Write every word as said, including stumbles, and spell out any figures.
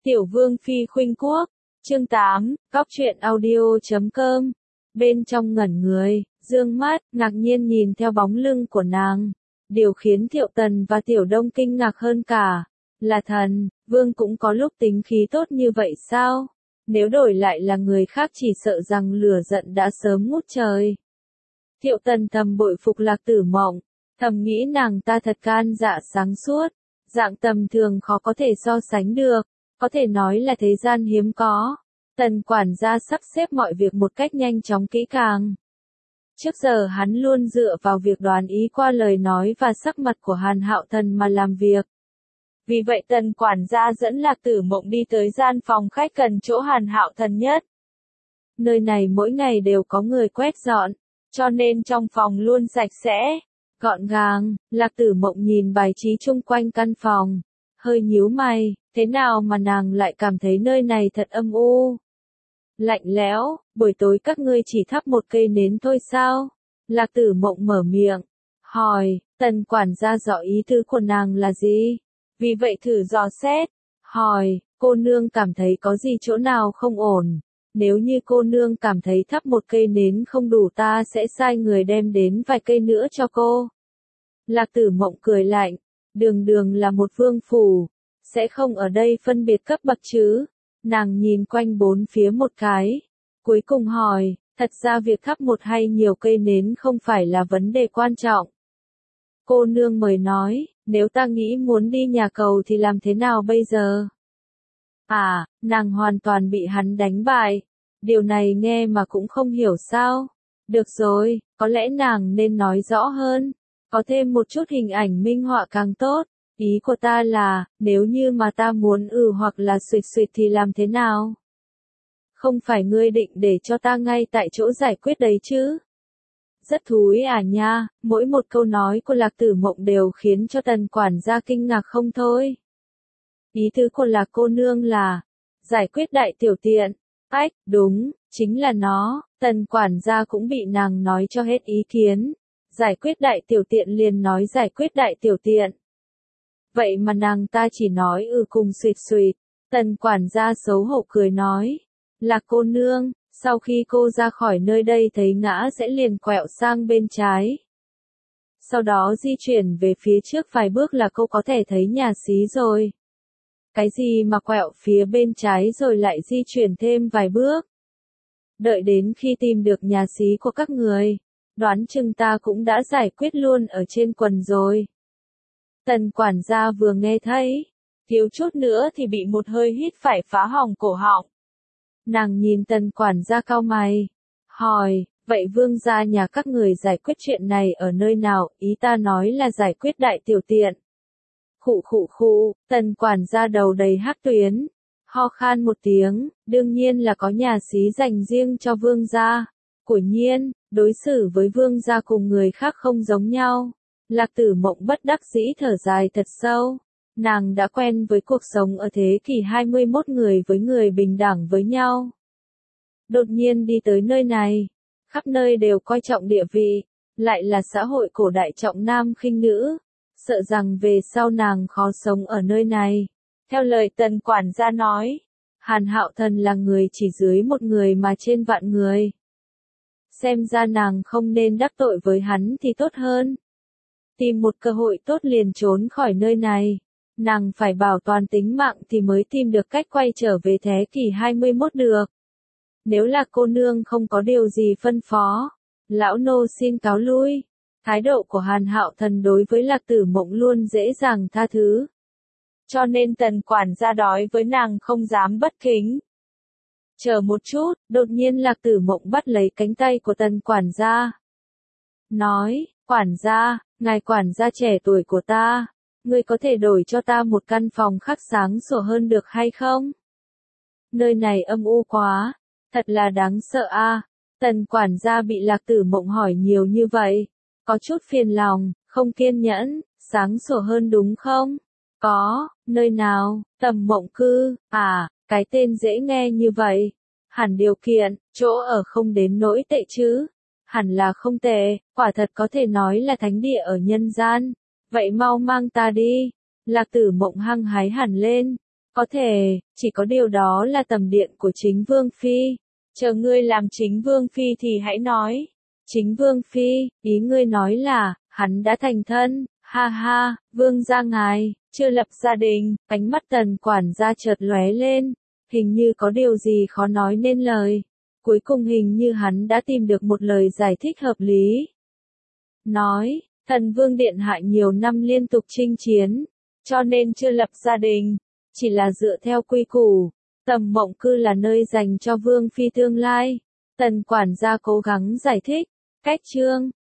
Tiểu Vương Phi khuynh quốc, chương tám, góc truyện audio chấm com. Bên trong ngẩn người, dương mắt, ngạc nhiên nhìn theo bóng lưng của nàng. Điều khiến Thiệu Tần và Tiểu Đông kinh ngạc hơn cả, là thần, Vương cũng có lúc tính khí tốt như vậy sao? Nếu đổi lại là người khác chỉ sợ rằng lửa giận đã sớm ngút trời. Thiệu Tần thầm bội phục Lạc Tử Mộng, thầm nghĩ nàng ta thật gan dạ sáng suốt, dạng tầm thường khó có thể so sánh được, có thể nói là thế gian hiếm có. Tần quản gia sắp xếp mọi việc một cách nhanh chóng kỹ càng. Trước giờ hắn luôn dựa vào việc đoán ý qua lời nói và sắc mặt của Hàn Hạo Thần mà làm việc. Vì vậy Tần quản gia dẫn Lạc Tử Mộng đi tới gian phòng khách gần chỗ Hàn Hạo Thần nhất. Nơi này mỗi ngày đều có người quét dọn, cho nên trong phòng luôn sạch sẽ, gọn gàng. Lạc Tử Mộng nhìn bài trí chung quanh căn phòng, hơi nhíu mày, thế nào mà nàng lại cảm thấy nơi này thật âm u, lạnh lẽo. Buổi tối các ngươi chỉ thắp một cây nến thôi sao? Lạc Tử Mộng mở miệng, hỏi. Tần quản gia rõ ý tứ của nàng là gì, vì vậy thử dò xét, hỏi, cô nương cảm thấy có gì chỗ nào không ổn? Nếu như cô nương cảm thấy thắp một cây nến không đủ ta sẽ sai người đem đến vài cây nữa cho cô. Lạc Tử Mộng cười lạnh, đường đường là một vương phủ, sẽ không ở đây phân biệt cấp bậc chứ? Nàng nhìn quanh bốn phía một cái, cuối cùng hỏi, thật ra việc thắp một hay nhiều cây nến không phải là vấn đề quan trọng. Cô nương mời nói, nếu ta nghĩ muốn đi nhà cầu thì làm thế nào bây giờ? À, nàng hoàn toàn bị hắn đánh bại. Điều này nghe mà cũng không hiểu sao. Được rồi, có lẽ nàng nên nói rõ hơn. Có thêm một chút hình ảnh minh họa càng tốt. Ý của ta là, nếu như mà ta muốn ừ hoặc là suyệt suyệt thì làm thế nào? Không phải ngươi định để cho ta ngay tại chỗ giải quyết đấy chứ? Rất thú ý à nha, mỗi một câu nói của Lạc Tử Mộng đều khiến cho Tần quản gia kinh ngạc không thôi. Ý tứ của Lạc cô nương là, giải quyết đại tiểu tiện. Ách, đúng, chính là nó. Tần quản gia cũng bị nàng nói cho hết ý kiến. Giải quyết đại tiểu tiện liền nói giải quyết đại tiểu tiện. Vậy mà nàng ta chỉ nói ừ cùng suyệt suyệt. Tần quản gia xấu hổ cười nói, Lạc cô nương, sau khi cô ra khỏi nơi đây thấy ngã sẽ liền quẹo sang bên trái. Sau đó di chuyển về phía trước vài bước là cô có thể thấy nhà xí rồi. Cái gì mà quẹo phía bên trái rồi lại di chuyển thêm vài bước? Đợi đến khi tìm được nhà xí của các người, đoán chừng ta cũng đã giải quyết luôn ở trên quần rồi. Tần quản gia vừa nghe thấy, thiếu chút nữa thì bị một hơi hít phải phá hỏng cổ họng. Nàng nhìn Tần quản gia cau mày, hỏi, vậy vương gia nhà các người giải quyết chuyện này ở nơi nào? Ý ta nói là giải quyết đại tiểu tiện. Khụ khụ khụ, Tần quản gia đầu đầy hắc tuyến, ho khan một tiếng, đương nhiên là có nhà xí dành riêng cho vương gia. Quả nhiên, đối xử với vương gia cùng người khác không giống nhau. Lạc Tử Mộng bất đắc dĩ thở dài thật sâu. Nàng đã quen với cuộc sống ở thế kỷ hai mươi mốt người với người bình đẳng với nhau. Đột nhiên đi tới nơi này, khắp nơi đều coi trọng địa vị, lại là xã hội cổ đại trọng nam khinh nữ, sợ rằng về sau nàng khó sống ở nơi này. Theo lời Tần quản gia nói, Hàn Hạo Thần là người chỉ dưới một người mà trên vạn người. Xem ra nàng không nên đắc tội với hắn thì tốt hơn. Tìm một cơ hội tốt liền trốn khỏi nơi này. Nàng phải bảo toàn tính mạng thì mới tìm được cách quay trở về thế kỷ hai mươi mốt được. Nếu là cô nương không có điều gì phân phó, lão nô xin cáo lui. Thái độ của Hàn Hạo Thần đối với Lạc Tử Mộng luôn dễ dàng tha thứ. Cho nên Tần quản gia đói với nàng không dám bất kính. Chờ một chút, đột nhiên Lạc Tử Mộng bắt lấy cánh tay của Tần quản gia. Nói, quản gia, ngài quản gia trẻ tuổi của ta, ngươi có thể đổi cho ta một căn phòng khác sáng sủa hơn được hay không? Nơi này âm u quá, thật là đáng sợ a. Tần quản gia bị Lạc Tử Mộng hỏi nhiều như vậy, có chút phiền lòng, không kiên nhẫn. Sáng sủa hơn đúng không? Có, nơi nào? Tầm Mộng cư, à, cái tên dễ nghe như vậy. Hẳn điều kiện, chỗ ở không đến nỗi tệ chứ. Hẳn là không tệ, quả thật có thể nói là thánh địa ở nhân gian. Vậy mau mang ta đi. Lạc Tử Mộng hăng hái hẳn lên. Có thể, chỉ có điều đó là tầm điện của chính Vương Phi. Chờ ngươi làm chính Vương Phi thì hãy nói. Chính Vương Phi, ý ngươi nói là, hắn đã thành thân, ha ha, Vương gia ngài, chưa lập gia đình, ánh mắt Tần quản gia chợt lóe lên, hình như có điều gì khó nói nên lời. Cuối cùng hình như hắn đã tìm được một lời giải thích hợp lý. Nói, thần Vương điện hạ nhiều năm liên tục chinh chiến, cho nên chưa lập gia đình, chỉ là dựa theo quy củ. Tầm Mộng Cư là nơi dành cho Vương Phi tương lai. Tần quản gia cố gắng giải thích, cách chương.